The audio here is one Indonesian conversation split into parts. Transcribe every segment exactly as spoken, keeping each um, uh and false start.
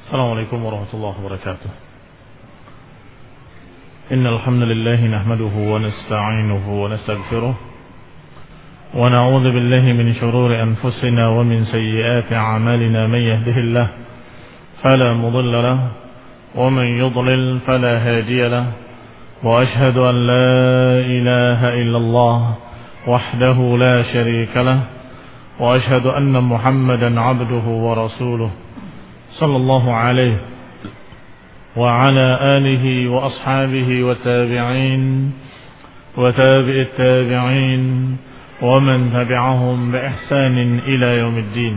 السلام عليكم ورحمة الله وبركاته. إن الحمد لله نحمده ونستعينه ونستغفره ونعوذ بالله من شرور أنفسنا ومن سيئات أعمالنا. من يهده الله فلا مضل له ومن يضلل فلا هادي له، وأشهد أن لا إله إلا الله وحده لا شريك له، وأشهد أن محمدا عبده ورسوله صلى الله عليه وعلى آله وأصحابه والتابعين وتابع التابعين ومن تبعهم بإحسان إلى يوم الدين.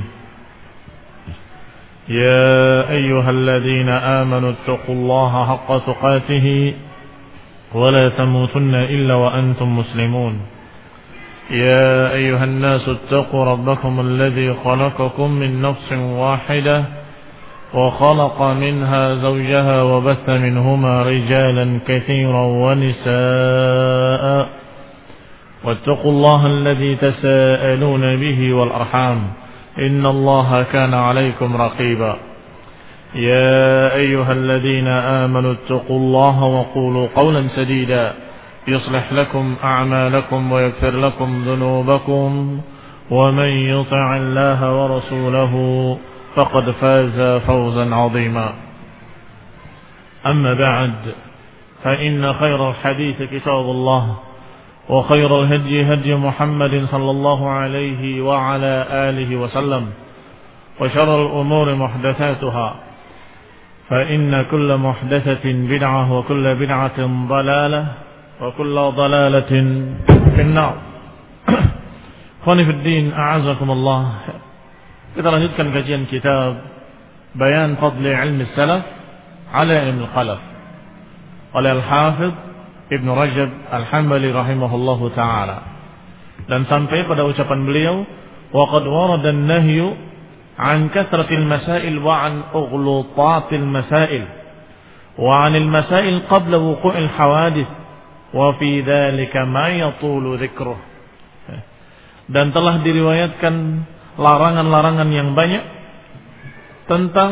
يا أيها الذين آمنوا اتقوا الله حق تقاته ولا تموتن إلا وأنتم مسلمون. يا أيها الناس اتقوا ربكم الذي خلقكم من نفس واحدة وخلق منها زوجها وبث منهما رجالا كثيرا ونساء، واتقوا الله الذي تساءلون به والأرحام إن الله كان عليكم رقيبا. يا أيها الذين آمنوا اتقوا الله وقولوا قولا سديدا يصلح لكم أعمالكم ويغفر لكم ذنوبكم، ومن يطع الله ورسوله فقد فاز فوزا عظيما. أما بعد، فإن خير الحديث كتاب الله، وخير الهدي هدي محمد صلى الله عليه وعلى آله وسلم، وشر الأمور محدثاتها، فإن كل محدثة بدعة وكل بدعة ضلالة وكل ضلالة في النار. Ikhwani fi din, a'azakumullah. Kita lanjutkan kajian kitab Bayan Fadli Ilmi Salaf ala Ilmi Khalaf oleh Al-Hafidh Ibn Rajab Al-Hambali rahimahullahu ta'ala, dan sampai pada ucapan beliau, وَقَدْ وَرَدَ النَّهْيُ عَنْ كَثْرَةِ الْمَسَائِلِ وَعَنْ أُغْلُطَاتِ الْمَسَائِلِ وَعَنِ الْمَسَائِلِ قَبْلَ وُقُوعِ الْحَوَادِثِ وَفِي ذَلِكَ مَا يَطُولُ ذِكْرُهُ. Dan telah diriwayatkan larangan-larangan yang banyak tentang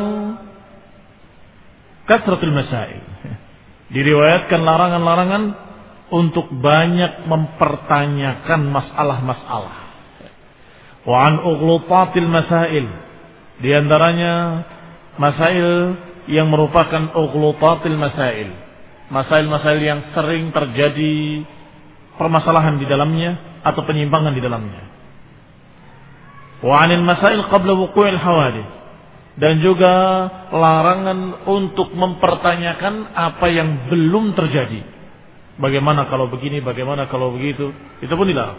kasratul masail. Diriwayatkan larangan-larangan untuk banyak mempertanyakan masalah-masalah. Wa an ughlutatil masail, di antaranya masail yang merupakan ughlutatil masail, masail-masail yang sering terjadi permasalahan di dalamnya atau penyimpangan di dalamnya. Wa anil masail qabla wuqu'il hawadith, dan juga larangan untuk mempertanyakan apa yang belum terjadi. Bagaimana kalau begini, bagaimana kalau begitu, itu pun dilarang.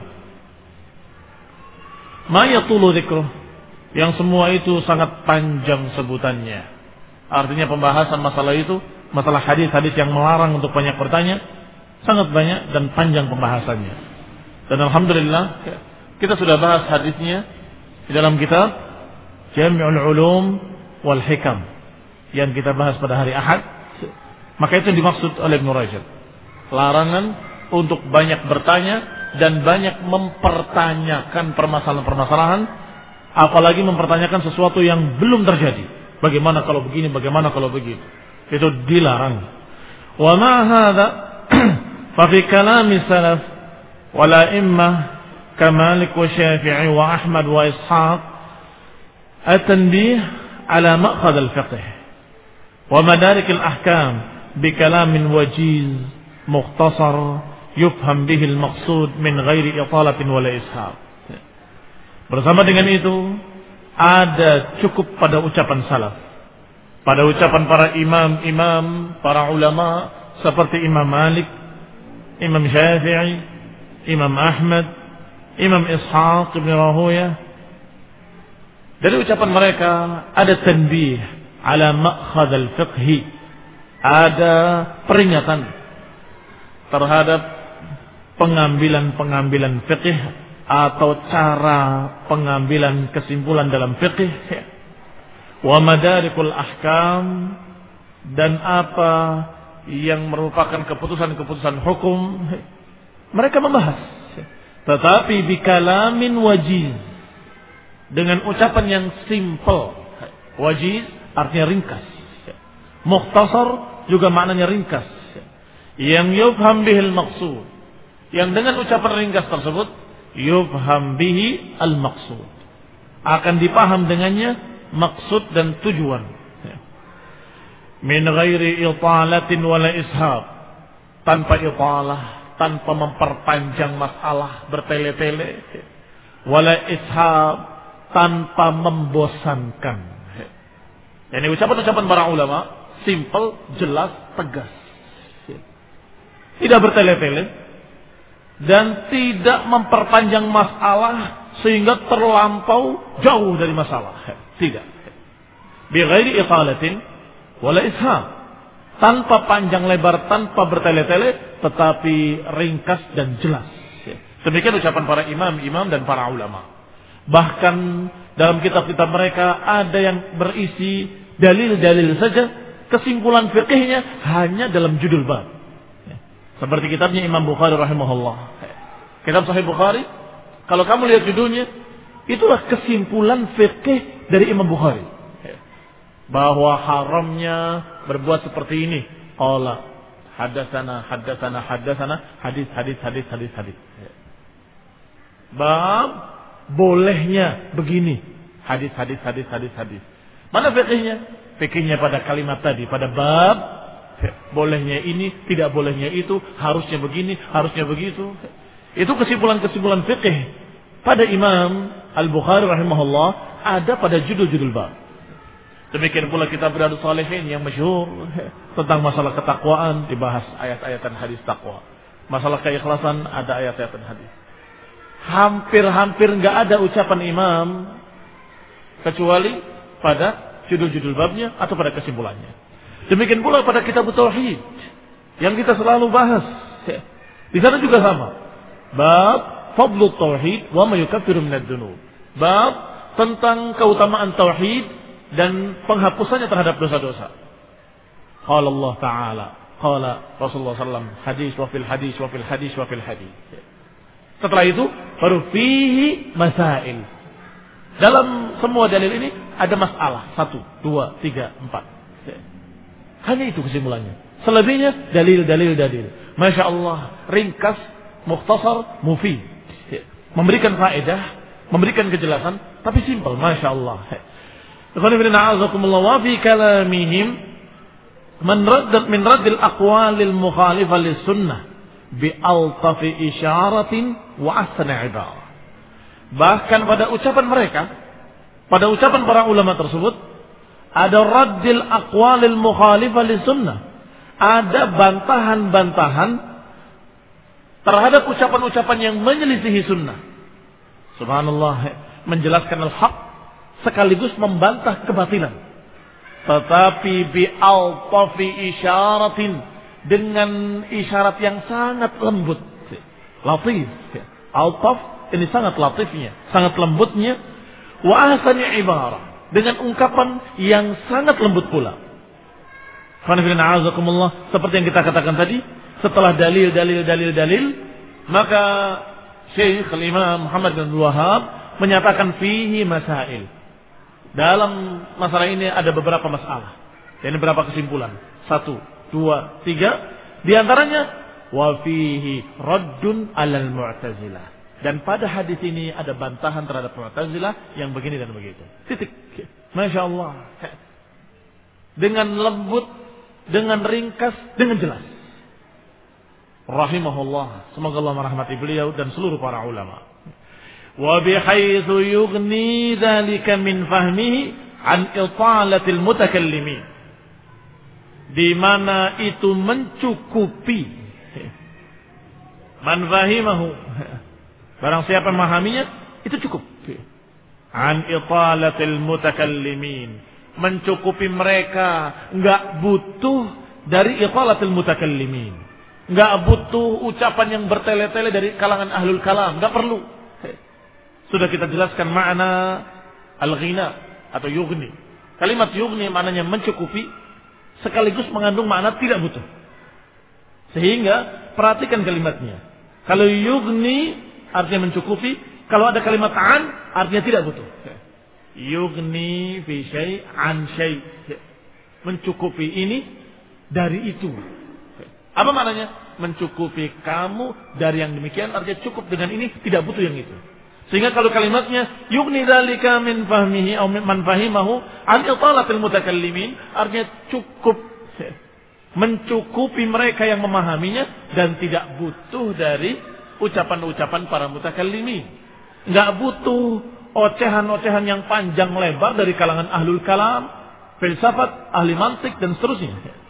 Ma yatulu dzikruh, yang semua itu sangat panjang sebutannya. Artinya pembahasan masalah itu, masalah hadis-hadis yang melarang untuk banyak bertanya, sangat banyak dan panjang pembahasannya. Dan alhamdulillah kita sudah bahas hadisnya di dalam kitab Jami'ul Ulum wal Hikam yang kita bahas pada hari Ahad. Maka itu dimaksud oleh Ibnu Rajab, larangan untuk banyak bertanya dan banyak mempertanyakan permasalahan-permasalahan, apalagi mempertanyakan sesuatu yang belum terjadi. Bagaimana kalau begini, bagaimana kalau begitu, itu dilarang. Wa ma hadza fa fi kalami salaf wala immah كمالك والشافعي وأحمد وإسحاق التنبيه على مأخذ الفقه ومدارك الأحكام بكلام وجيز مختصر يفهم به المقصود من غير إطالة ولا إسحاق. Bersama dengan itu, ada cukup pada ucapan salaf, pada ucapan para imam-imam, para ulama seperti Imam Malik, Imam Syafi'i, Imam Ahmad, Imam Ishaq bin Rahuyah. Dari ucapan mereka ada tanbih ala ma'khadh al-fiqhi, ada peringatan terhadap pengambilan-pengambilan fiqh atau cara pengambilan kesimpulan dalam fiqh, wa madarikul ahkam, dan apa yang merupakan keputusan-keputusan hukum. Mereka membahas, tetapi bikalamin wajiz, dengan ucapan yang simple. Wajiz artinya ringkas, Mukhtasar juga maknanya ringkas. Yang yufham bihil maqsud. Yang dengan ucapan ringkas tersebut yufham bihi al maqsud. Akan dipaham dengannya maksud dan tujuan. Min ghairi italatin wala ishab. Tanpa italah, tanpa memperpanjang masalah bertele-tele. Wala ishab, tanpa membosankan. Ini ucapan-ucapan para ulama simple, jelas, tegas. Tidak bertele-tele dan tidak memperpanjang masalah sehingga terlampau jauh dari masalah. Tidak. Bi ghairi iqalatin wala isham. Tanpa panjang lebar, tanpa bertele-tele, tetapi ringkas dan jelas. Demikian ucapan para imam-imam dan para ulama. Bahkan dalam kitab-kitab mereka ada yang berisi dalil-dalil saja, kesimpulan fikihnya hanya dalam judul bab. Seperti kitabnya Imam Bukhari rahimahullah. Kitab Sahih Bukhari, kalau kamu lihat judulnya, itulah kesimpulan fikih dari Imam Bukhari. Bahwa haramnya berbuat seperti ini. Qala hadatsana hadatsana hadatsana hadis hadis hadis hadis hadis. Bab bolehnya begini. Hadis hadis hadis hadis hadis. Mana fikihnya? Fikihnya pada kalimat tadi, pada bab bolehnya ini, tidak bolehnya itu, harusnya begini, harusnya begitu. Itu kesimpulan-kesimpulan fikih pada Imam Al-Bukhari rahimahullah ada pada judul-judul bab. Demikian pula kitab Riyadhus Shalihin yang masyhur tentang masalah ketakwaan dibahas ayat-ayat dan hadis takwa. Masalah keikhlasan ada ayat-ayat dan hadis. Hampir-hampir enggak ada ucapan imam kecuali pada judul-judul babnya atau pada kesimpulannya. Demikian pula pada kitab tauhid yang kita selalu bahas. Di sana juga sama. Bab fadlut tauhid wa ma yukaffiru minadz dzunub. Bab tentang keutamaan tauhid dan penghapusannya terhadap dosa-dosa. Qala Allah Ta'ala, qala Rasulullah sallallahu alaihi wasallam, hadis wa fil hadis wa fil hadis wa fil hadis. Setelah itu baru fihi masail. Dalam semua dalil ini ada masalah. Satu, dua, tiga, empat. Hanya itu kesimpulannya. Selebihnya dalil-dalil dalil. Masya Allah, ringkas, mukhtasar, mufid. Memberikan faedah, memberikan kejelasan, tapi simpel. Masya Allah. Wa fi kalamihim man raddat min raddil aqwalil mukhalifah lis sunnah bi altafi isyaratin wa ahsana ibarah. Bahkan pada ucapan mereka, pada ucapan para ulama tersebut, ada raddil aqwalil mukhalifah lis sunnah. Ada bantahan-bantahan terhadap ucapan-ucapan yang menyelisihi sunnah. Subhanallah, menjelaskan al-haq sekaligus membantah kebatilan. Tetapi bi altafi isyaratin, dengan isyarat yang sangat lembut. Latif. Altaf ini sangat latifnya, sangat lembutnya. Wa ahsani ibarah, dengan ungkapan yang sangat lembut pula. Seperti yang kita katakan tadi, setelah dalil, dalil, dalil, dalil, maka Syekh Al-Imam Muhammad bin Wahab menyatakan fihi masail. Dalam masalah ini ada beberapa masalah. Ini beberapa kesimpulan. Satu, dua, tiga. Di antaranya, wa fihi raddun alal mu'tazilah. Dan pada hadis ini ada bantahan terhadap Mu'tazilah yang begini dan begitu. Titik. Masya Allah. Dengan lembut, dengan ringkas, dengan jelas. Rahimahullah. Semoga Allah merahmati beliau dan seluruh para ulama. Wa bihaitsu yughni dzalika min fahmihi an italatil mutakallimin. Di mana itu mencukupi man fahimahu. Barang siapa memahaminya, itu cukup. An italatil mutakallimin, mencukupi mereka, enggak butuh dari italatil mutakallimin. Enggak butuh ucapan yang bertele-tele dari kalangan ahlul kalam, enggak perlu. Sudah kita jelaskan makna al-ghina atau yughni. Kalimat yughni maknanya mencukupi sekaligus mengandung makna tidak butuh. Sehingga perhatikan kalimatnya. Kalau yughni artinya mencukupi, kalau ada kalimat an artinya tidak butuh. Yughni fi syai' an syai'. mencukupi ini dari itu. Apa maknanya? Mencukupi kamu dari yang demikian, artinya cukup dengan ini, tidak butuh yang itu. Sehingga kalau kalimatnya yugni dzalika min fahmihi atau man fahimahu an italatil mutakallimin, artinya cukup mencukupi mereka yang memahaminya dan tidak butuh dari ucapan-ucapan para mutakallimin. Enggak butuh ocehan-ocehan yang panjang lebar dari kalangan ahlul kalam, filsafat, ahli mantik dan seterusnya.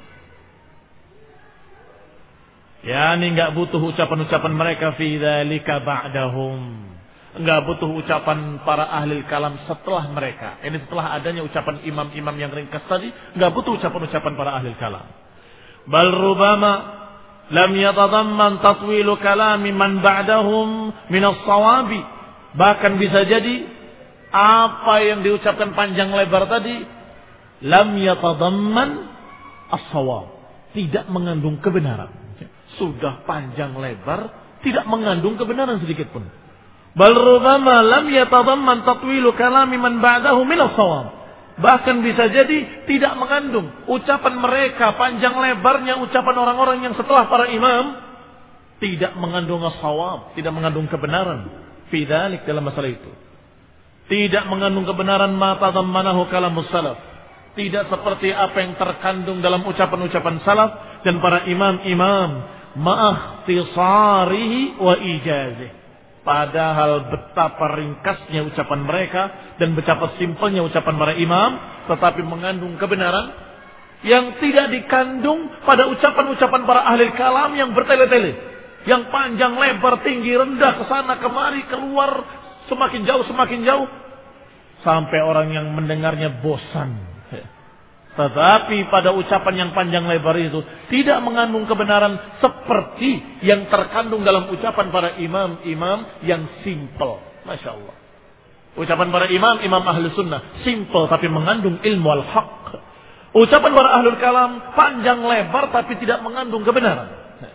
Ya, ini enggak butuh ucapan-ucapan mereka fi dzalika ba'dahum. Enggak butuh ucapan para ahli kalam setelah mereka. Ini setelah adanya ucapan imam-imam yang ringkas tadi, enggak butuh ucapan-ucapan para ahli kalam. Bal rubama lam yatadamman tatwilu kalami man ba'dahum min as-sawabi. Bahkan bisa jadi apa yang diucapkan panjang lebar tadi lam yatadamman as-sawab, tidak mengandung kebenaran. Sudah panjang lebar, tidak mengandung kebenaran sedikit pun. Bal rubama lam yatadamman tatwilu kalami man ba'dahu min as-sawab. Bahkan bisa jadi tidak mengandung ucapan mereka, panjang lebarnya ucapan orang-orang yang setelah para imam, tidak mengandung as-sawab, tidak mengandung kebenaran fi dzalik dalam masalah itu. Tidak mengandung kebenaran ma tadammanahu kalamus salaf. Tidak seperti apa yang terkandung dalam ucapan-ucapan salaf dan para imam-imam ma'akhtisarihi wa ijazih. Padahal betapa ringkasnya ucapan mereka dan betapa simpelnya ucapan para imam, tetapi mengandung kebenaran yang tidak dikandung pada ucapan-ucapan para ahli kalam yang bertele-tele, yang panjang lebar, tinggi, rendah, kesana kemari, keluar, semakin jauh semakin jauh, sampai orang yang mendengarnya bosan. Tetapi pada ucapan yang panjang lebar itu tidak mengandung kebenaran seperti yang terkandung dalam ucapan para imam-imam yang simple. Masya Allah. Ucapan para imam, imam ahli sunnah, simple tapi mengandung ilmu al-haq. Ucapan para ahlul kalam panjang lebar tapi tidak mengandung kebenaran.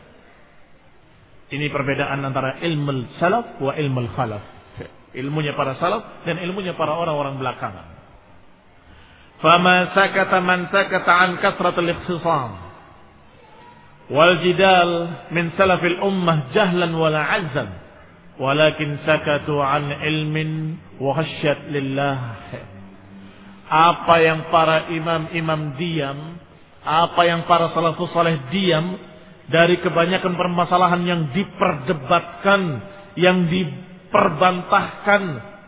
Ini perbedaan antara ilmu salaf wa ilmu khalaf. Ilmunya para salaf dan ilmunya para orang-orang belakangan. Fama sakata man sakata an kasratul ikhtisam wal jidal min salafil ummah jahlan wala azzan walakin sakatu an ilmin wa khasyat lillah. Apa yang para imam-imam diam, apa yang para salafus saleh diam dari kebanyakan permasalahan yang diperdebatkan, yang diperbantahkan,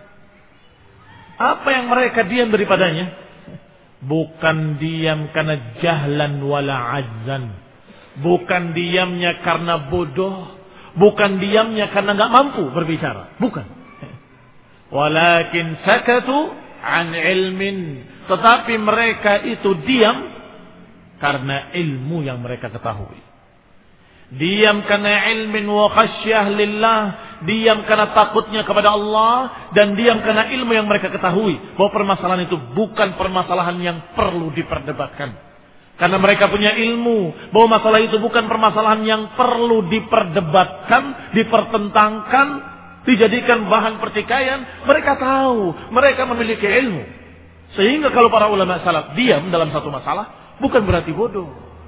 apa yang mereka diam daripadanya? Bukan diam karena jahlan wala azzan. Bukan diamnya karena bodoh. Bukan diamnya karena enggak mampu berbicara. Bukan. Walakin sakatu an ilmin. Tetapi mereka itu diam karena ilmu yang mereka ketahui. Diam karena ilmin wa khasyah lillah. Diam karena takutnya kepada Allah. Dan diam karena ilmu yang mereka ketahui. Bahwa permasalahan itu bukan permasalahan yang perlu diperdebatkan. Karena mereka punya ilmu. Bahwa masalah itu bukan permasalahan yang perlu diperdebatkan. Dipertentangkan. Dijadikan bahan pertikaian. Mereka tahu. Mereka memiliki ilmu. Sehingga kalau para ulama salaf diam dalam satu masalah. Bukan berarti bodoh.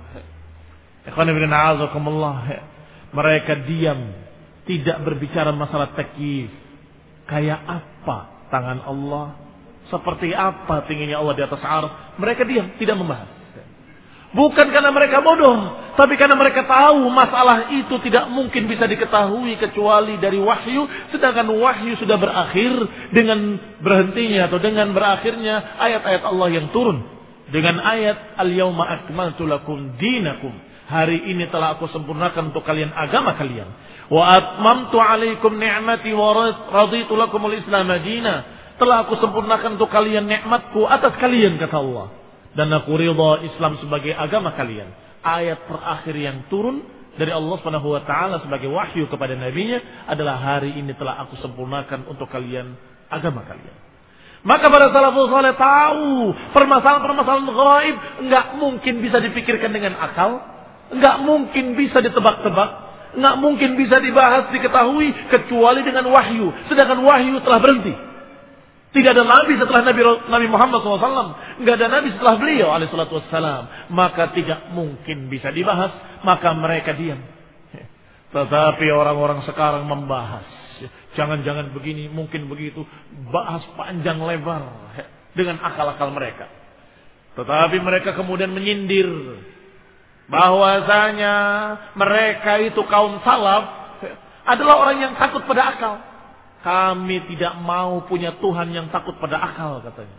Mereka diam. Tidak berbicara masalah takyif. Kayak apa tangan Allah? Seperti apa tingginya Allah di atas arsy? Mereka diam, tidak membahas. Bukan karena mereka bodoh, tapi karena mereka tahu masalah itu tidak mungkin bisa diketahui kecuali dari wahyu. Sedangkan wahyu sudah berakhir dengan berhentinya atau dengan berakhirnya ayat-ayat Allah yang turun. Dengan ayat Al-Yawma akmaltu lakum dinakum. Hari ini telah aku sempurnakan untuk kalian agama kalian. Wa atmamtu alaikum ni'mati wa raditu lakumul Islam madina. Telah aku sempurnakan untuk kalian nikmatku atas kalian, kata Allah. Dan aku ridha Islam sebagai agama kalian. Ayat terakhir yang turun dari Allah Subhanahu wa taala sebagai wahyu kepada nabinya adalah hari ini telah aku sempurnakan untuk kalian agama kalian. Maka para salafus saleh tahu permasalahan-permasalahan gaib enggak mungkin bisa dipikirkan dengan akal. Enggak mungkin bisa ditebak-tebak, enggak mungkin bisa dibahas, diketahui kecuali dengan wahyu. Sedangkan wahyu telah berhenti. Tidak ada nabi setelah Nabi Nabi Muhammad shallallahu alaihi wasallam. Nggak ada nabi setelah beliau alaihi salatu wassalam. Maka tidak mungkin bisa dibahas. Maka mereka diam. Tetapi orang-orang sekarang membahas. Jangan-jangan begini, mungkin begitu. Bahas panjang lebar. Dengan akal-akal mereka. Tetapi mereka kemudian menyindir. Bahwasanya mereka itu kaum salaf. Adalah orang yang takut pada akal. Kami tidak mau punya Tuhan yang takut pada akal, katanya.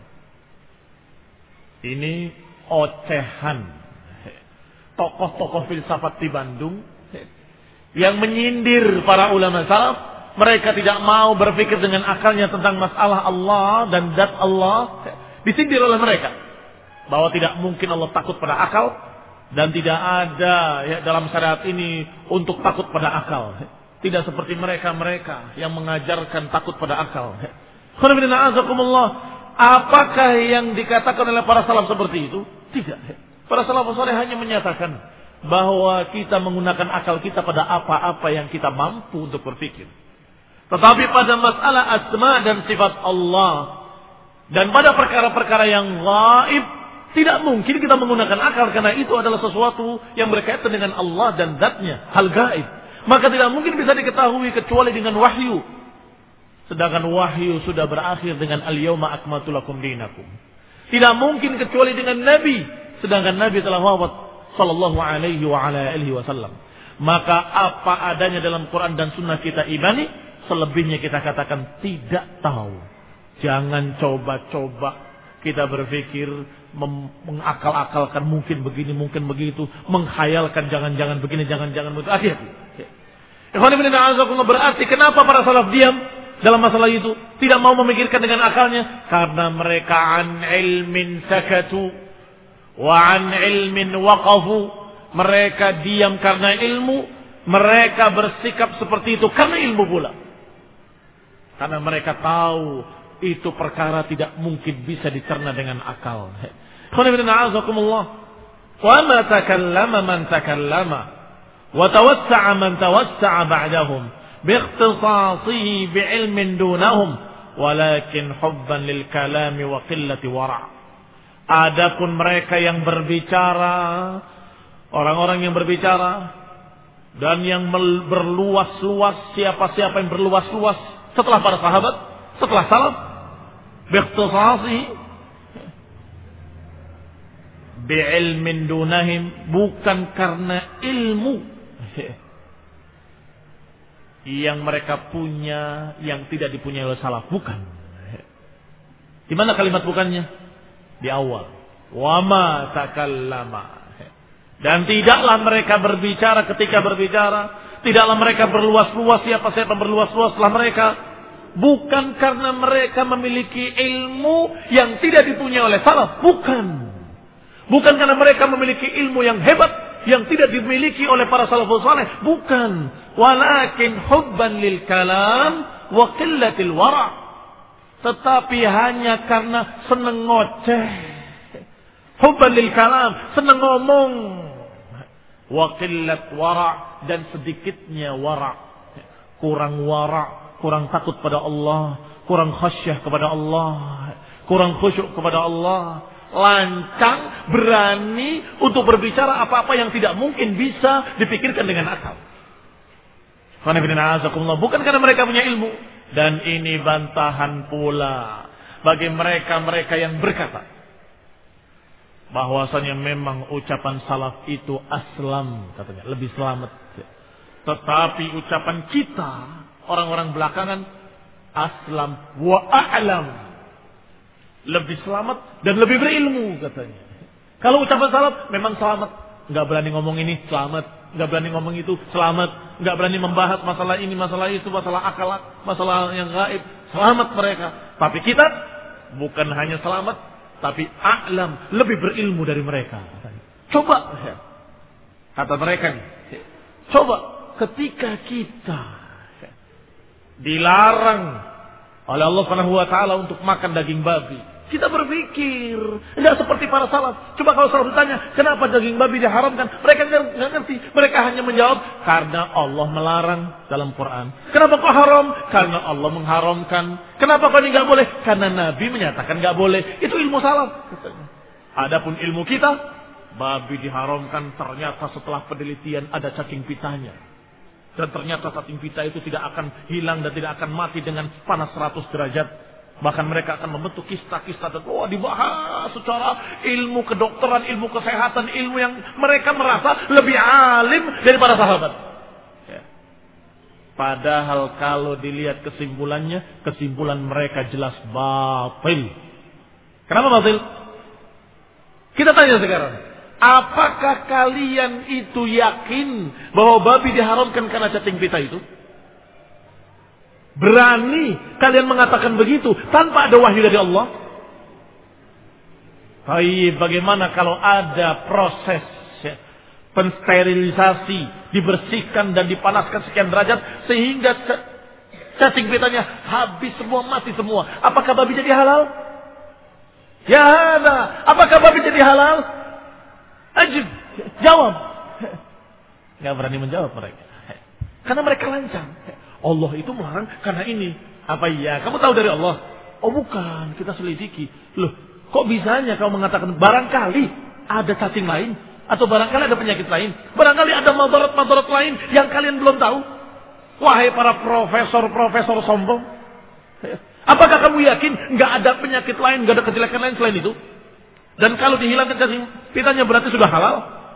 Ini ocehan tokoh-tokoh filsafat di Bandung yang menyindir para ulama salaf. Mereka tidak mau berpikir dengan akalnya tentang masalah Allah dan zat Allah. Disindir oleh mereka bahwa tidak mungkin Allah takut pada akal dan tidak ada ya, dalam syariat ini untuk takut pada akal. Tidak seperti mereka-mereka yang mengajarkan takut pada akal. Apakah yang dikatakan oleh para salaf seperti itu? Tidak. Para salaf saleh hanya menyatakan bahwa kita menggunakan akal kita pada apa-apa yang kita mampu untuk berpikir. Tetapi pada masalah asma dan sifat Allah dan pada perkara-perkara yang gaib, tidak mungkin kita menggunakan akal karena itu adalah sesuatu yang berkaitan dengan Allah dan zatnya, hal gaib. Maka tidak mungkin bisa diketahui kecuali dengan wahyu. Sedangkan wahyu sudah berakhir dengan al-yawma akmaltu lakum dinakum. Tidak mungkin kecuali dengan nabi. Sedangkan nabi telah wafat sallallahu alaihi wa ala alihi wasallam. Maka apa adanya dalam Quran dan sunnah kita imani, selebihnya kita katakan tidak tahu. Jangan coba-coba kita berpikir mengakal-akalkan mungkin begini, mungkin begitu, menghayalkan jangan-jangan begini, jangan-jangan begitu. Hati-hati. Berarti kenapa para salaf diam dalam masalah itu, tidak mau memikirkan dengan akalnya? Karena mereka an ilmin sakatu wa an ilmin waqafu. Mereka diam karena ilmu, mereka bersikap seperti itu karena ilmu pula. Karena mereka tahu itu perkara tidak mungkin bisa dicerna dengan akal. Wa ma takallama man takallama wa tawassa'a man tawassa'a ba'dahum biikhtisasihi bi'ilmin dunahum walakin hubban lil kalami wa qillati wara'. Adapun mereka yang berbicara, orang-orang yang berbicara dan yang berluas-luas, siapa-siapa yang berluas-luas setelah para sahabat, setelah salaf, biikhtisasihi bi'ilmin dunahum, bukan karena ilmu yang mereka punya yang tidak dipunyai oleh salaf, bukan. Di mana kalimat bukannya? Di awal. Wa ma takallama. Dan tidaklah mereka berbicara ketika berbicara, tidaklah mereka berluas-luas, siapa-siapa berluas-luas setelah mereka, bukan karena mereka memiliki ilmu yang tidak dipunyai oleh salaf, bukan. Bukan karena mereka memiliki ilmu yang hebat yang tidak dimiliki oleh para salafus saleh, bukan. Walakin hubban lil kalam wa qillatil wara'. Tetapi hanya karena senang ngoceh. Hubban lil kalam, senang ngomong. Wa qillat wara', dan sedikitnya wara'. Kurang wara', kurang takut pada Allah, kurang khasyah kepada Allah, kurang khusyuk kepada Allah. Lancang, berani untuk berbicara apa-apa yang tidak mungkin bisa dipikirkan dengan akal. Bukan karena mereka punya ilmu. Dan ini bantahan pula bagi mereka-mereka yang berkata bahwasanya memang ucapan salaf itu aslam, katanya, lebih selamat. Tetapi ucapan kita, orang-orang belakangan, aslam wa a'lam, lebih selamat dan lebih berilmu, katanya. Kalau ucapan salaf memang selamat, nggak berani ngomong ini, selamat, nggak berani ngomong itu, selamat, nggak berani membahas masalah ini, masalah itu, masalah akal, masalah yang gaib, selamat mereka. Tapi kita bukan hanya selamat, tapi a'lam, lebih berilmu dari mereka. Coba, kata mereka nih, coba ketika kita dilarang oleh Allah Subhanahu wa taala untuk makan daging babi, Kita berpikir, tidak seperti para salaf. Coba kalau salaf ditanya, kenapa daging babi diharamkan? Mereka nggak ngerti. Mereka hanya menjawab, karena Allah melarang dalam Quran. Kenapa kok haram? Karena Allah mengharamkan. Kenapa kok ini nggak boleh? Karena Nabi menyatakan nggak boleh. Itu ilmu salaf. Adapun ilmu kita, babi diharamkan ternyata setelah penelitian ada cacing pitanya. Dan ternyata cacing pita itu tidak akan hilang dan tidak akan mati dengan panas seratus derajat. Bahkan mereka akan membentuk kista-kista dan wah dibahas secara ilmu kedokteran, ilmu kesehatan, ilmu yang mereka merasa lebih alim daripada sahabat. Ya. Padahal kalau dilihat kesimpulannya, kesimpulan mereka jelas batil. Kenapa batil? Kita tanya sekarang, apakah kalian itu yakin bahwa babi diharamkan karena cacing pita itu? Berani kalian mengatakan begitu tanpa ada wahyu dari Allah? Baik, bagaimana kalau ada proses ya, pensterilisasi, dibersihkan dan dipanaskan sekian derajat sehingga cacing pitanya habis semua, mati semua. Apakah babi jadi halal? Ya ada. Apakah babi jadi halal? Ajib. Jawab. Gak berani menjawab mereka. Karena mereka lancang. Allah itu melarang karena ini. Apa iya? Kamu tahu dari Allah? Oh bukan, kita selidiki. Loh, kok bisanya kamu mengatakan barangkali ada cacing lain? Atau barangkali ada penyakit lain? Barangkali ada madarat-madarat lain yang kalian belum tahu? Wahai para profesor-profesor sombong. Apakah kamu yakin nggak ada penyakit lain, nggak ada kejelekan lain selain itu? Dan kalau dihilangkan cacing pitanya berarti sudah halal?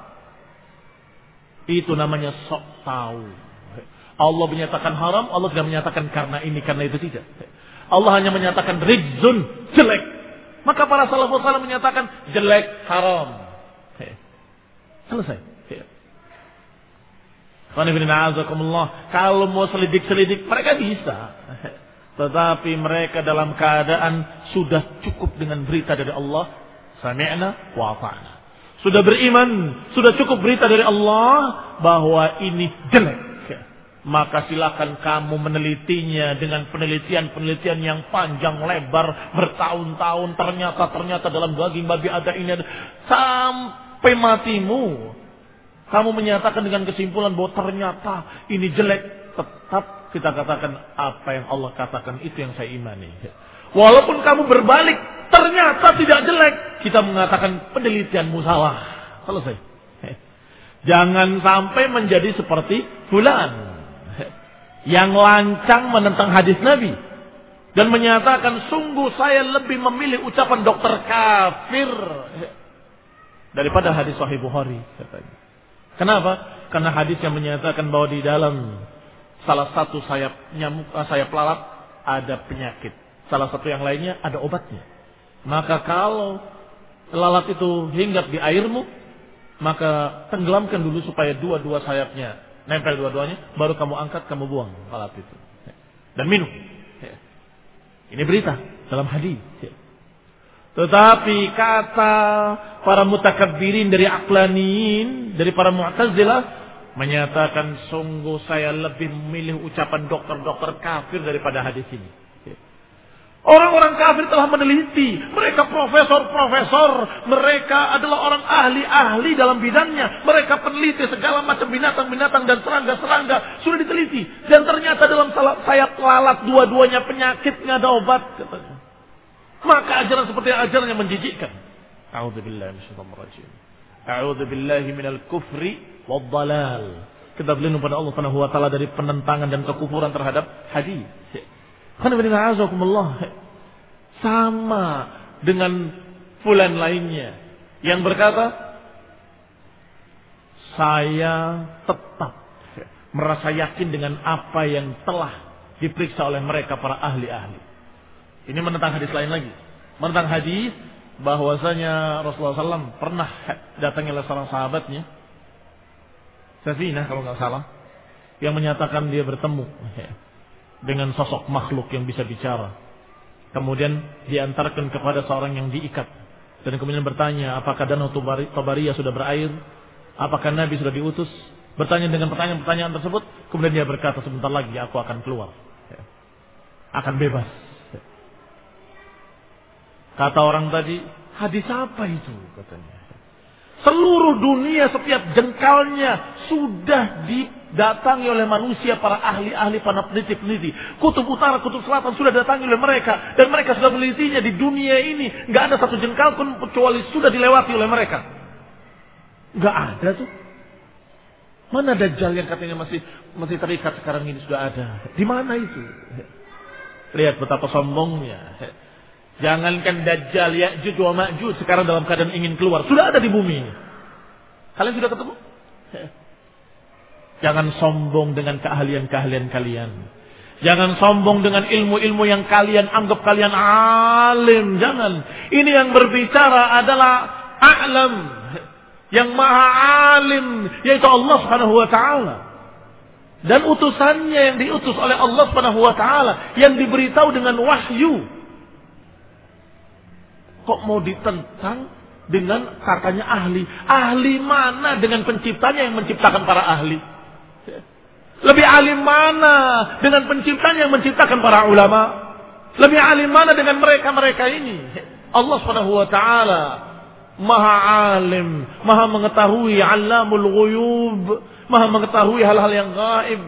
Itu namanya sok tahu. Allah menyatakan haram, Allah tidak menyatakan karena ini, karena itu tidak. Allah hanya menyatakan rijzun, jelek. Maka para salafus saleh menyatakan jelek, haram. Selesai. Kalau mau selidik-selidik, mereka bisa. Tetapi mereka dalam keadaan sudah cukup dengan berita dari Allah. Sami'na wa ata'na. Sudah beriman, sudah cukup berita dari Allah bahwa ini jelek. Maka silakan kamu menelitinya dengan penelitian-penelitian yang panjang lebar bertahun-tahun. Ternyata ternyata dalam daging babi ada ini ada. Sampai matimu kamu menyatakan dengan kesimpulan bahwa ternyata ini jelek. Tetap kita katakan apa yang Allah katakan itu yang saya imani. Walaupun kamu berbalik ternyata tidak jelek, kita mengatakan penelitianmu salah. Selesai. Jangan sampai menjadi seperti fulan yang lancang menentang hadis Nabi dan menyatakan sungguh saya lebih memilih ucapan dokter kafir daripada hadis Sahih Bukhari katanya. Kenapa? Karena hadis yang menyatakan bahwa di dalam salah satu sayap nyamuk, sayap lalat ada penyakit, salah satu yang lainnya ada obatnya. Maka kalau lalat itu hinggap di airmu, maka tenggelamkan dulu supaya dua-dua sayapnya nempel dua-duanya, baru kamu angkat, kamu buang lalat itu dan minum. Ini berita dalam hadis. Tetapi kata para mutakabbirin dari aqlaniin, dari para mu'tazilah menyatakan sungguh saya lebih memilih ucapan dokter-dokter kafir daripada hadis ini. Orang-orang kafir telah meneliti, mereka profesor-profesor, mereka adalah orang ahli-ahli dalam bidangnya, mereka peneliti segala macam binatang-binatang dan serangga-serangga sudah diteliti, dan ternyata dalam sayap lalat dua-duanya penyakitnya ada obat katanya. Maka ajaran seperti ajaran yang menjijikkan. A'udzubillahi minasyaitonir rajim. A'udzubillahi minal kufri wad dhalal. Kita berlindung pada Allah Subhanahu wa taala dari penentangan dan kekufuran terhadap hadis. Sama dengan fulan lainnya yang berkata saya tetap merasa yakin dengan apa yang telah diperiksa oleh mereka para ahli-ahli. Ini menentang hadis lain lagi, menentang hadis bahwasanya Rasulullah shallallahu alaihi wasallam pernah datangi oleh seorang sahabatnya, Safinah kalau nggak salah, yang menyatakan dia bertemu dengan sosok makhluk yang bisa bicara. Kemudian diantarkan kepada seorang yang diikat. Dan kemudian bertanya, apakah Danau Tobaria sudah berair? Apakah Nabi sudah diutus? Bertanya dengan pertanyaan-pertanyaan tersebut. Kemudian dia berkata, sebentar lagi aku akan keluar. Akan bebas. Kata orang tadi, hadis apa itu katanya? Seluruh dunia setiap jengkalnya sudah didatangi oleh manusia, para ahli-ahli, para peneliti-peneliti. Kutub utara, kutub selatan sudah datangi oleh mereka. Dan mereka sudah menelitinya di dunia ini. Nggak ada satu jengkal pun kecuali sudah dilewati oleh mereka. Nggak ada tuh. Mana Dajjal yang katanya masih masih terikat sekarang ini sudah ada. Di mana itu? Lihat betapa sombongnya. Jangankan Dajjal, Ya'juj wa Ma'juj sekarang dalam keadaan ingin keluar. Sudah ada di bumi ini. Kalian sudah ketemu? Jangan sombong dengan keahlian-keahlian kalian. Jangan sombong dengan ilmu-ilmu yang kalian anggap kalian alim. Jangan. Ini yang berbicara adalah a'lam. Yang maha alim. Yaitu Allah subhanahu wa ta'ala. Dan utusannya yang diutus oleh Allah subhanahu wa ta'ala. Yang diberitahu dengan wahyu. Kok mau ditentang dengan katanya ahli? Ahli mana dengan penciptanya yang menciptakan para ahli? Lebih alim mana dengan penciptanya yang menciptakan para ulama? Lebih alim mana dengan mereka-mereka ini? Allah subhanahu wa ta'ala maha alim, maha mengetahui, alamul ghuyub, maha mengetahui hal-hal yang gaib.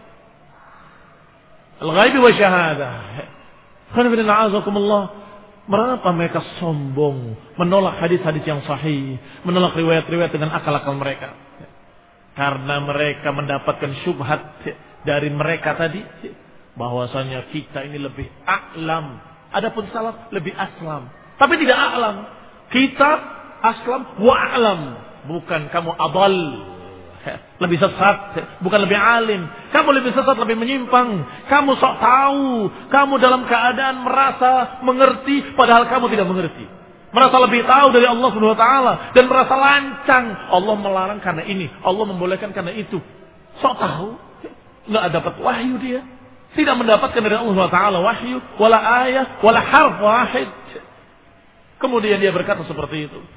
Al-ghaib wa syahadah. Alhamdulillah. Mengapa mereka sombong, menolak hadis-hadis yang sahih, menolak riwayat-riwayat dengan akal-akal mereka? Karena mereka mendapatkan syubhat dari mereka tadi, bahwasanya kita ini lebih a'lam. Adapun salaf lebih aslam. Tapi tidak a'lam. Kita aslam wa a'lam. Bukan kamu abal. Lebih sesat, bukan lebih alim. Kamu lebih sesat, lebih menyimpang. Kamu sok tahu. Kamu dalam keadaan merasa mengerti, padahal kamu tidak mengerti. Merasa lebih tahu dari Allah subhanahu wa taala dan merasa lancang. Allah melarang karena ini, Allah membolehkan karena itu. Sok tahu, nggak dapat wahyu dia. Tidak mendapatkan dari Allah subhanahu wa taala wahyu, wala ayat, wala harf wahid. Kemudian dia berkata seperti itu.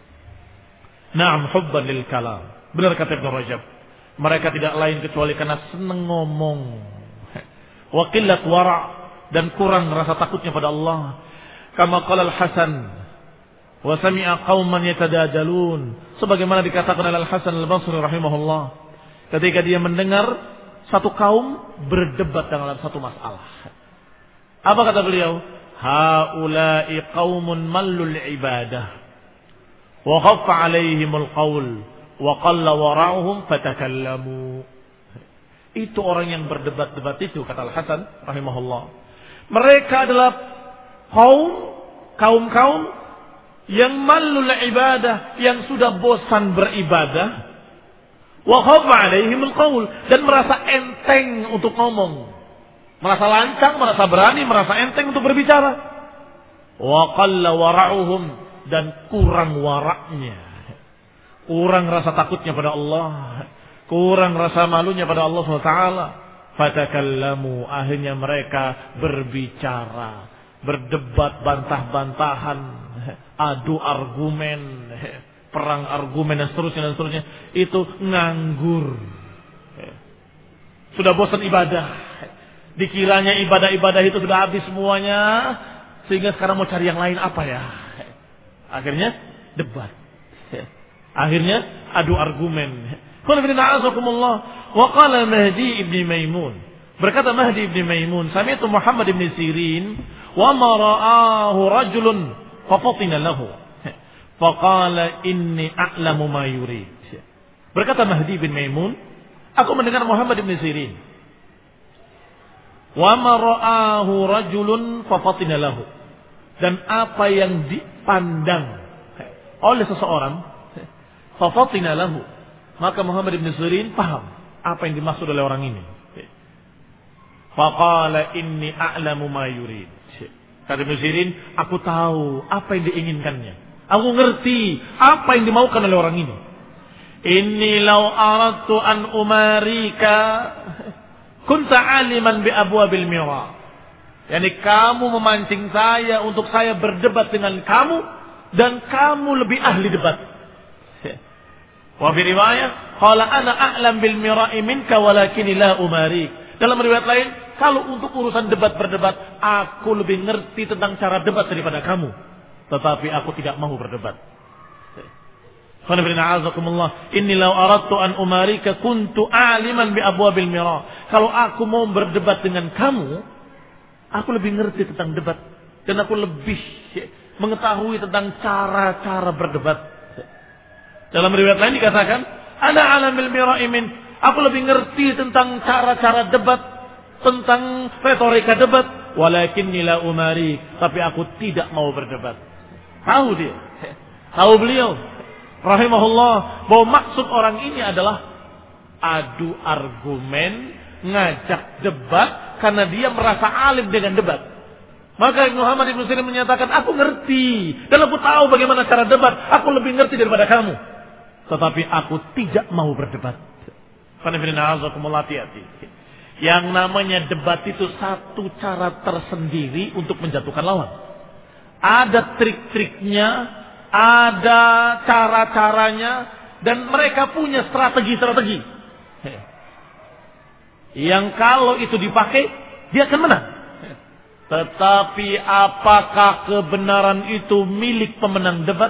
Na'am hubban lil kalam. Benar kata Ibnu Rajab. Mereka tidak lain kecuali karena senang ngomong. Wa qillat wara' dan kurang rasa takutnya pada Allah. Kama qala Al-Hasan wa sami'a qauman yatadadalun. Sebagaimana dikatakan oleh Al-Hasan Al-Basri rahimahullah. Ketika dia mendengar satu kaum berdebat dalam satu masalah. Apa kata beliau? Haula'i qaumun mallul ibadah. Wa khaffa 'alaihimul qaul. Wa qalla wara'uhum fatakallamu. Itu orang yang berdebat-debat itu, kata Al-Hasan rahimahullah. Mereka adalah kaum kaum-kaum yang mallul ibadah, yang sudah bosan beribadah. Wa khafa 'alaihimul qaul, dan merasa enteng untuk ngomong. Merasa lancang, merasa berani, merasa enteng untuk berbicara. Wa qalla wara'uhum, dan kurang waraknya. Kurang rasa takutnya pada Allah. Kurang rasa malunya pada Allah subhanahu wa taala. Fatakallamu, akhirnya mereka berbicara. Berdebat, bantah-bantahan. Adu argumen. Perang argumen dan seterusnya dan seterusnya. Itu nganggur. Sudah bosan ibadah. Dikiranya ibadah-ibadah itu sudah habis semuanya. Sehingga sekarang mau cari yang lain apa ya? Akhirnya debat. Akhirnya adu argumen. Qul inna a'azakumullah wa qala Mahdi ibn Maimun. Berkata Mahdi ibn Maimun, sami'tu Muhammad ibn Sirin wa ma ra'ahu rajulun fa fatina lahu. Fa qala inni a'lamu ma yurid. Berkata Mahdi ibn Maimun, aku mendengar Muhammad ibn Sirin. Wa ma ra'ahu rajulun fa fatina lahu. Dan apa yang dipandang oleh seseorang, fafatina lahu, maka Muhammad ibn Sirin paham apa yang dimaksud oleh orang ini. Faqala inni a'lamu ma yurid. Kata Ibn Sirin, aku tahu apa yang diinginkannya. Aku ngerti apa yang dimaukan oleh orang ini. Inni law aradtu an umarika kunta aliman bi abwabil mira. Yani kamu memancing saya untuk saya berdebat dengan kamu, dan kamu lebih ahli debat. Wa fi riwayah qala ana a'lam bil mira'i minka walakin la umarik. Dalam riwayat lain, kalau untuk urusan debat berdebat, aku lebih ngerti tentang cara debat daripada kamu. tetapi aku tidak mau berdebat. Inni law aradtu an umarika kuntu aliman bi abwabil mira. Kalau aku mau berdebat dengan kamu, aku lebih ngerti tentang debat dan aku lebih mengetahui tentang cara-cara berdebat. Dalam riwayat lain dikatakan, ana alamil mira'i min. Aku lebih ngerti tentang cara-cara debat, tentang retorika debat. Walakinni la umari, tapi aku tidak mau berdebat. Tahu dia, tahu beliau rahimahullah bahwa maksud orang ini adalah adu argumen, ngajak debat karena dia merasa alim dengan debat. Maka Muhammad ibn Sirin menyatakan, aku ngerti dan aku tahu bagaimana cara debat. Aku lebih ngerti daripada kamu, tetapi aku tidak mau berdebat. Hati-hati. Yang namanya debat itu satu cara tersendiri untuk menjatuhkan lawan. Ada trik-triknya, ada cara-caranya, dan mereka punya strategi-strategi. Yang kalau itu dipakai, dia akan menang. Tetapi apakah kebenaran itu milik pemenang debat?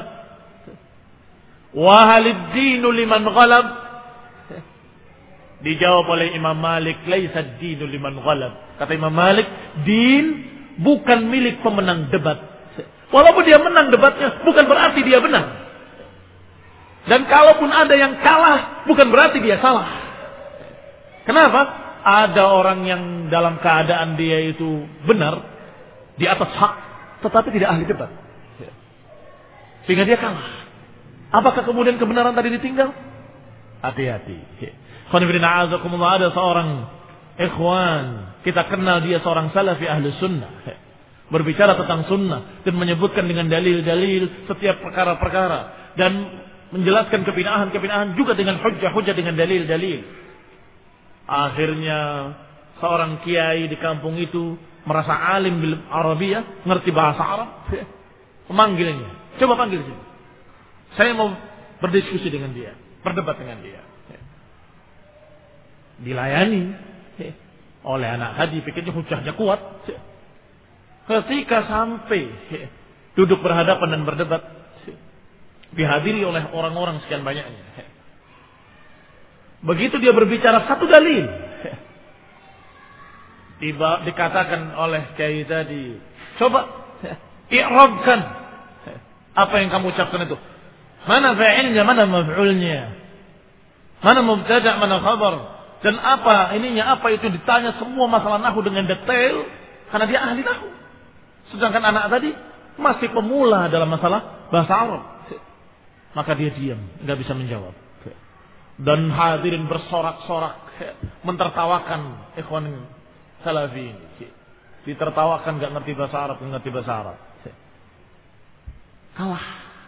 Wahalid dinu liman ghalab. Dijawab oleh Imam Malik, laisa dinu liman ghalab. Kata Imam Malik, din bukan milik pemenang debat. Walaupun dia menang debatnya, bukan berarti dia benar. Dan kalaupun ada yang kalah, bukan berarti dia salah. Kenapa? Ada orang yang dalam keadaan dia itu benar, di atas hak, tetapi tidak ahli debat, sehingga dia kalah. Apakah kemudian kebenaran tadi ditinggal? Hati-hati. Ada seorang ikhwan, kita kenal dia seorang salafi ahli sunnah, berbicara tentang sunnah dan menyebutkan dengan dalil-dalil setiap perkara-perkara dan menjelaskan kebid'ahan-kebid'ahan juga dengan hujjah-hujjah, dengan dalil-dalil. Akhirnya seorang kiai di kampung itu merasa alim bil Arabiyah, ngerti bahasa Arab, memanggilnya, coba panggil sini, saya mau berdiskusi dengan dia, berdebat dengan dia. Dilayani oleh anak haji, pikirnya hujahnya kuat. Ketika sampai duduk berhadapan dan berdebat, dihadiri oleh orang-orang sekian banyaknya. Begitu dia berbicara satu dalil, tiba dikatakan oleh kiai tadi, coba i'rabkan apa yang kamu ucapkan itu. Mana fa'ilnya, mana maf'ulnya, mana mubtada', mana khabar. Dan apa ininya, apa itu, ditanya semua masalah nahwu dengan detail karena dia ahli nahwu. Sedangkan anak tadi masih pemula dalam masalah bahasa Arab. Maka dia diam, enggak bisa menjawab. Dan hadirin bersorak-sorak mentertawakan ikhwan salafi ini. Ditertawakan, enggak ngerti bahasa Arab, enggak ngerti bahasa Arab. Kalah.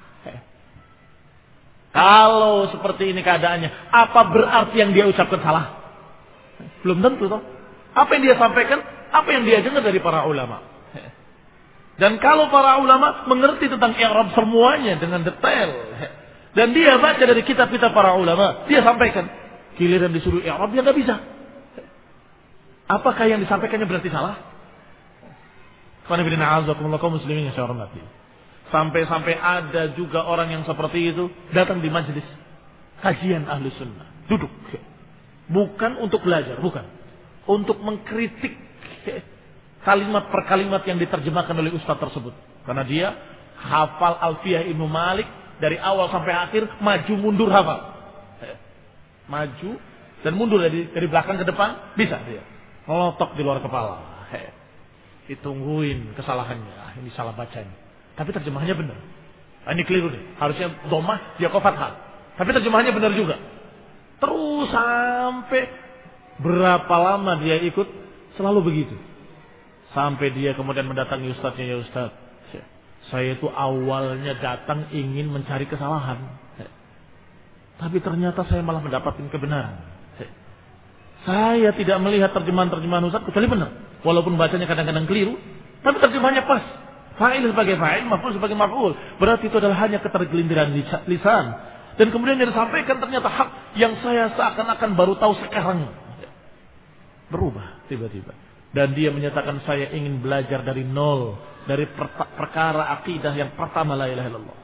Kalau seperti ini keadaannya, apa berarti yang dia ucapkan salah? Belum tentu toh. Apa yang dia sampaikan, apa yang dia dengar dari para ulama. Dan kalau para ulama mengerti tentang i'rab semuanya dengan detail, dan dia baca dari kitab-kitab para ulama, dia sampaikan. Giliran disuruh i'rab, dia nggak bisa. Apakah yang disampaikannya berarti salah? Kaum muslimin yang saya hormati. Sampai-sampai ada juga orang yang seperti itu datang di majelis kajian ahli sunnah, duduk, bukan untuk belajar, bukan untuk mengkritik kalimat per kalimat yang diterjemahkan oleh ustaz tersebut, karena dia hafal Alfiyah Ibnu Malik dari awal sampai akhir, maju mundur hafal, maju dan mundur dari dari belakang ke depan bisa dia, melotok di luar kepala, ditungguin kesalahannya, ah, ini salah bacanya. Tapi terjemahannya benar. Nah, ini keliru nih. Harusnya domah, dia kok fathah. Tapi terjemahannya benar juga. Terus sampai berapa lama dia ikut, selalu begitu. Sampai dia kemudian mendatangi ustadznya, ya ustadz, saya itu awalnya datang ingin mencari kesalahan. Tapi ternyata saya malah mendapatkan kebenaran. Saya tidak melihat terjemahan-terjemahan ustadz kecuali benar. Walaupun bacanya kadang-kadang keliru, tapi terjemahannya pas. Fa'il sebagai fa'il, maf'ul sebagai maf'ul. Berarti itu adalah hanya ketergelindiran lisan. Dan kemudian yang disampaikan ternyata hak yang saya seakan-akan baru tahu sekarang. Berubah tiba-tiba. Dan dia menyatakan saya ingin belajar dari nol. Dari per- perkara akidah yang pertama la ilaha illallah.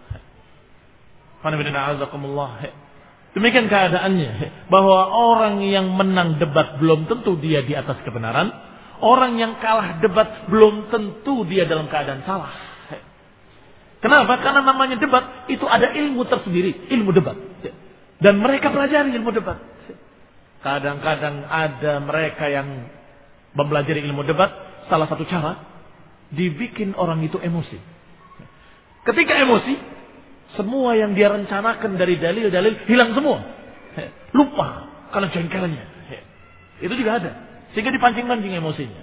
Demikian keadaannya. Bahwa orang yang menang debat belum tentu dia di atas kebenaran. Orang yang kalah debat belum tentu dia dalam keadaan salah. Kenapa? Karena namanya debat itu ada ilmu tersendiri. Ilmu debat. Dan mereka pelajari ilmu debat. Kadang-kadang ada mereka yang mempelajari ilmu debat. Salah satu cara dibikin orang itu emosi. Ketika emosi, semua yang dia rencanakan dari dalil-dalil hilang semua. Lupa karena jengkelnya. Itu juga ada. Sehingga dipancing-pancing emosinya.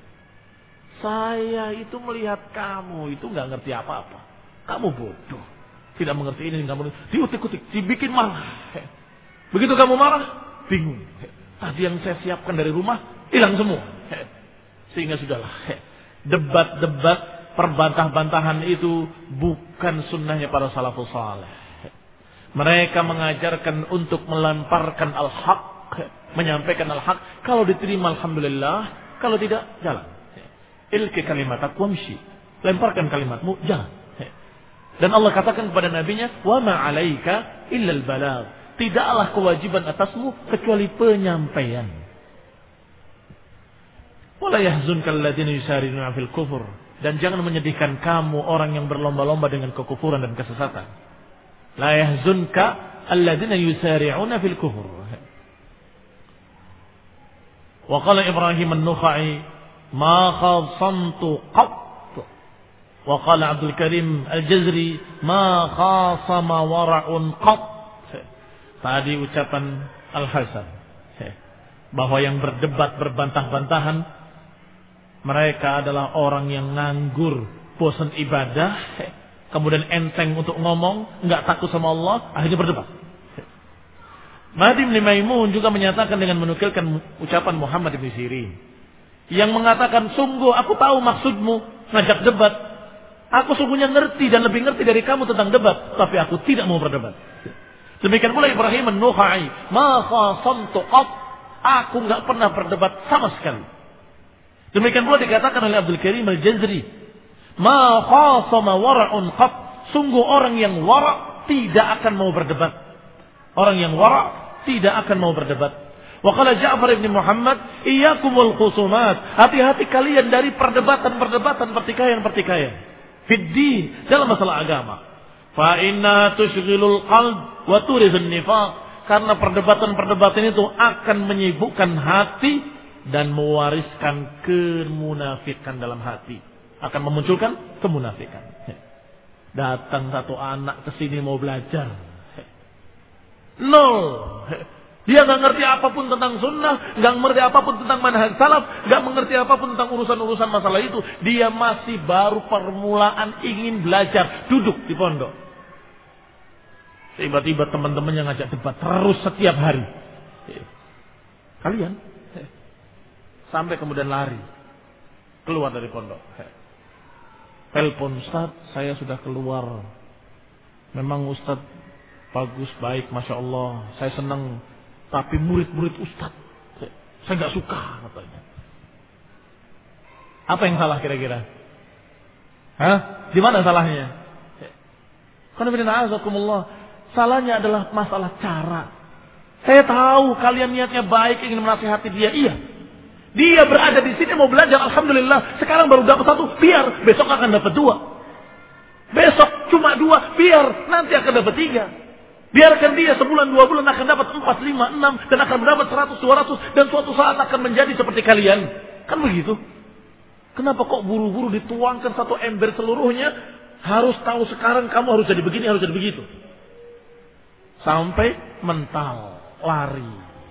Saya itu melihat kamu itu nggak ngerti apa-apa. Kamu bodoh. Tidak mengerti ini, kamu diutik-utik, dibikin marah. Begitu kamu marah, bingung. Tadi yang saya siapkan dari rumah hilang semua. Sehingga sudahlah. Debat-debat, perbantah-bantahan itu bukan sunnahnya para salafus saleh. Mereka mengajarkan untuk melemparkan al-haq, menyampaikan al-haq. Kalau diterima alhamdulillah, kalau tidak jalan. Ilki kalimatak wamshi, lemparkan kalimatmu, jalan. Dan Allah katakan kepada nabinya, wa ma 'alaika illa al-balagh. Tidaklah kewajiban atasmu kecuali penyampaian. Wala yahzunkal ladzina yusari'una fil kufur, dan jangan menyedihkan kamu orang yang berlomba-lomba dengan kekufuran dan kesesatan. La yahzunka alladzina yusari'una fil kufur. Wa qala Ibrahim an-Nukhai ma khasamtu qat. Wa qala Abdul Karim al-Jazri ma khasama wara'un qat. Tadi ucapan Al-Hasan bahwa yang berdebat berbantah-bantahan mereka adalah orang yang nganggur, bosan ibadah, kemudian enteng untuk ngomong, nggak takut sama Allah, akhirnya berdebat. Mahdi bin Maimun juga menyatakan dengan menukilkan ucapan Muhammad bin Sirin yang mengatakan, sungguh aku tahu maksudmu ngajak debat. Aku sungguhnya ngerti dan lebih ngerti dari kamu tentang debat, tapi aku tidak mau berdebat. Demikian pula Ibrahim an-Nukhai, ma khasamtu qat. Aku nggak pernah berdebat sama sekali. Demikian pula dikatakan oleh Abdul Karim al-Jazri, ma khasama wara'un qat. Sungguh orang yang wara' tidak akan mau berdebat. Orang yang wara' tidak akan mau berdebat. Wa qala Ja'far ibn Muhammad, iyyakumul khusumat. Hati-hati kalian dari perdebatan-perdebatan, pertikaian-pertikaian. Fid din, dalam masalah agama. Fa inna tushghilul qalb wa turizun nifaq. Karena perdebatan-perdebatan itu akan menyibukkan hati dan mewariskan kemunafikan dalam hati. Akan memunculkan kemunafikan. Datang satu anak ke sini mau belajar. Nol. Dia nggak ngerti apapun tentang sunnah, nggak mengerti apapun tentang manhaj salaf, nggak mengerti apapun tentang urusan-urusan masalah itu. Dia masih baru permulaan ingin belajar, duduk di pondok. Tiba-tiba teman-teman yang ngajak debat terus setiap hari. Kalian sampai kemudian lari keluar dari pondok. Telepon, Ustaz, saya sudah keluar. Memang Ustaz bagus, baik, masya Allah, saya senang. Tapi murid-murid Ustaz, saya nggak suka katanya. Apa yang salah kira-kira? Hah? Di mana salahnya? Alhamdulillah. Salahnya adalah masalah cara. Saya tahu kalian niatnya baik, ingin menasihati dia. Iya. Dia berada di sini mau belajar. Alhamdulillah. Sekarang baru dapat satu. Biar besok akan dapat dua. Besok cuma dua. Biar nanti akan dapat tiga. Biarkan dia sebulan dua bulan akan dapat empat, lima, enam. Dan akan mendapat seratus, dua ratus. Dan suatu saat akan menjadi seperti kalian. Kan begitu. Kenapa kok buru-buru dituangkan satu ember seluruhnya? Harus tahu sekarang kamu harus jadi begini, harus jadi begitu. Sampai mental, lari.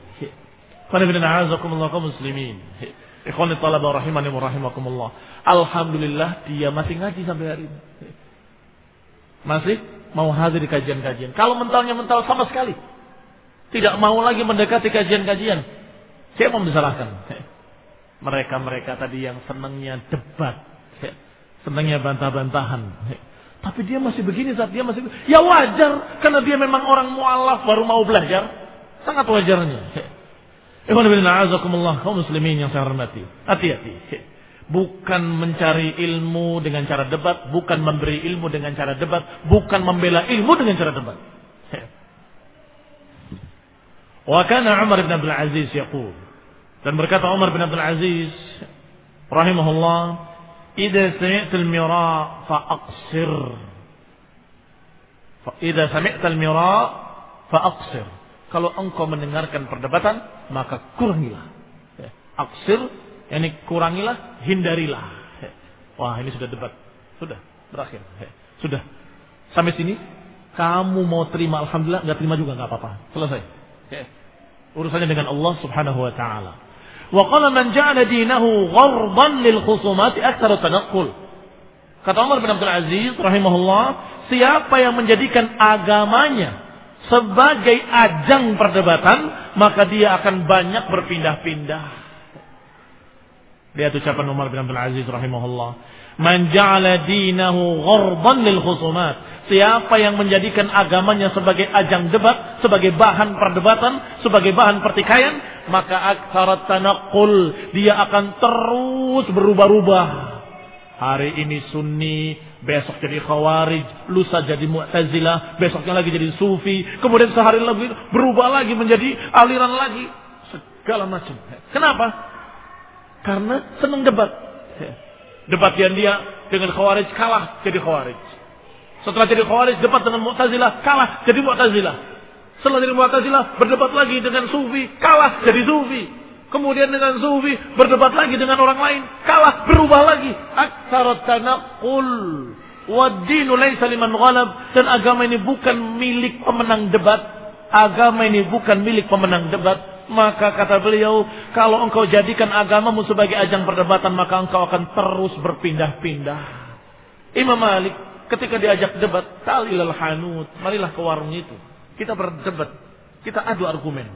Muslimin. Ikhwani talaba rahimani wa rahimakumullah. Alhamdulillah dia masih ngaji sampai hari ini. Masih mau hadir di kajian-kajian. Kalau mentalnya mental sama sekali, tidak mau lagi mendekati kajian-kajian. Siapa yang disalahkan? Mereka-mereka tadi yang senangnya debat, senangnya bantah-bantahan. Tapi dia masih begini saat dia masih, ya wajar, karena dia memang orang mu'alaf baru mau belajar, sangat wajarnya. Ikhwan fillah, a'azakumullah, kaum muslimin yang saya hormati. Hati-hati. Bukan mencari ilmu dengan cara debat, bukan memberi ilmu dengan cara debat, bukan membela ilmu dengan cara debat. Wa kana Umar bin Abdul Aziz yaqul, dan berkata Umar bin Abdul Aziz rahimahullah, "Idza sami'tal mira fa aqsir." Fa idza sami'tal mira fa aqsir. Kalau engkau mendengarkan perdebatan, maka kurangilah. Aqsir, yakni kurangilah, hindarilah. Wah, ini sudah debat. Sudah, berakhir. Sudah. Sampai sini, kamu mau terima alhamdulillah, enggak terima juga enggak apa-apa. Selesai. Urusannya dengan Allah Subhanahu wa taala. Wa qala man ja'ala dinahu ghardan lil khusumati aktsara tanaqqul. Kata Umar bin Abdul Aziz rahimahullah, siapa yang menjadikan agamanya sebagai ajang perdebatan, maka dia akan banyak berpindah-pindah. Lihat ucapan Umar bin Abdul Aziz rahimahullah, man ja'ala dinahu ghardan lil khusumat. Siapa yang menjadikan agamanya sebagai ajang debat, sebagai bahan perdebatan, sebagai bahan pertikaian, maka aktsara tanaqqul, dia akan terus berubah-ubah. Hari ini Sunni, besok jadi Khawarij, lusa jadi Mu'tazilah, besoknya lagi jadi Sufi, kemudian sehari lagi berubah lagi menjadi aliran lagi, segala macam. Kenapa? Karena senang debat. Debat yang dia dengan Khawarij kalah jadi Khawarij. Setelah jadi Khawarij debat dengan Mu'tazilah kalah jadi Mu'tazilah. Setelah jadi Mu'tazilah berdebat lagi dengan Sufi, kalah jadi Sufi. Kemudian dengan Sufi berdebat lagi dengan orang lain, kalah, berubah lagi. Aktsara tanaqqul wad-dinu laysa liman ghalab, dan agama ini bukan milik pemenang debat. Agama ini bukan milik pemenang debat. Maka kata beliau, kalau engkau jadikan agamamu sebagai ajang perdebatan, maka engkau akan terus berpindah-pindah. Imam Malik ketika diajak debat, ta'alilal hanut, marilah ke warung itu. Kita berdebat, kita adu argumen.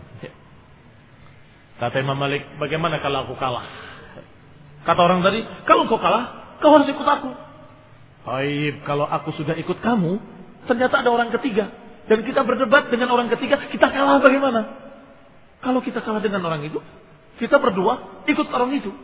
Kata Imam Malik, bagaimana kalau aku kalah? Kata orang tadi, kalau kau kalah, kau harus ikut aku. Baik, kalau aku sudah ikut kamu, ternyata ada orang ketiga, dan kita berdebat dengan orang ketiga, kita kalah bagaimana? Kalau kita kalah dengan orang itu, kita berdua ikut orang itu.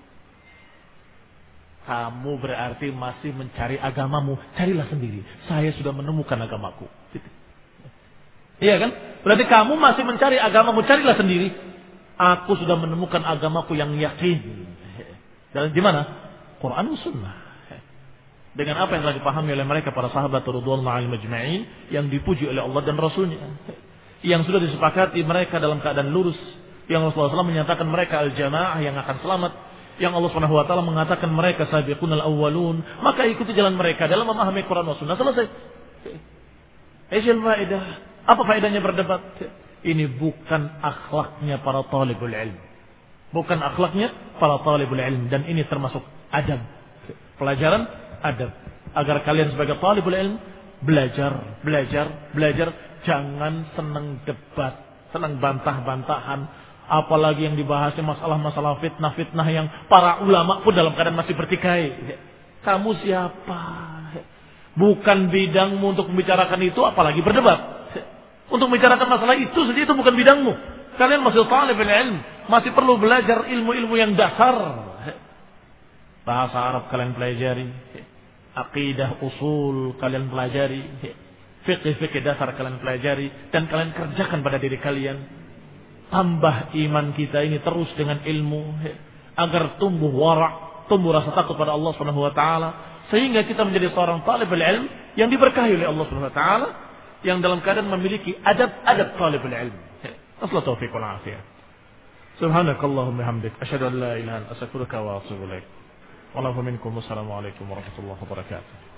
Kamu berarti masih mencari agamamu, carilah sendiri. Saya sudah menemukan agamaku. Iya kan? Berarti kamu masih mencari agamamu, carilah sendiri. Aku sudah menemukan agamaku yang yakin. Dan di mana? Quran dan Sunnah. Dengan apa yang telah dipahami oleh mereka para sahabat radhiyallahu anhum majma'in, yang dipuji oleh Allah dan Rasulnya, yang sudah disepakati mereka dalam keadaan lurus, yang Rasulullah shallallahu alaihi wasallam menyatakan mereka al-jamaah yang akan selamat, yang Allah subhanahu wa taala mengatakan mereka sabiqunal awwalun, maka ikuti jalan mereka dalam memahami Quran dan Sunnah. Selesai. Aisyul faedah. Apa faedahnya berdebat? Ini bukan akhlaknya para talibul ilm. Bukan akhlaknya para talibul ilm. Dan ini termasuk adab. Pelajaran adab. Agar kalian sebagai talibul ilm, belajar, belajar, belajar. Jangan senang debat. Senang bantah-bantahan. Apalagi yang dibahasnya masalah-masalah fitnah-fitnah yang para ulama pun dalam keadaan masih bertikai. Kamu siapa? Bukan bidangmu untuk membicarakan itu, apalagi berdebat. Untuk membicarakan masalah itu saja itu bukan bidangmu. Kalian masih talibul ilm, masih perlu belajar ilmu-ilmu yang dasar. Bahasa Arab kalian pelajari, akidah usul kalian pelajari, fikih-fikih dasar kalian pelajari, dan kalian kerjakan pada diri kalian. Tambah iman kita ini terus dengan ilmu, agar tumbuh wara', tumbuh rasa takut pada Allah Subhanahu wa taala, sehingga kita menjadi seorang talibul ilm yang diberkahi oleh Allah Subhanahu wa taala, yang dalam keadaan memiliki adab-adab talibul ilm. Asla taufiq wal afiyah. Subhanakallahumma hamdik, asyhadu an la ilaha illa anta, astaghfiruka wa atubu ilaik. Wa la minkum, wassalamu alaikum warahmatullahi wabarakatuh.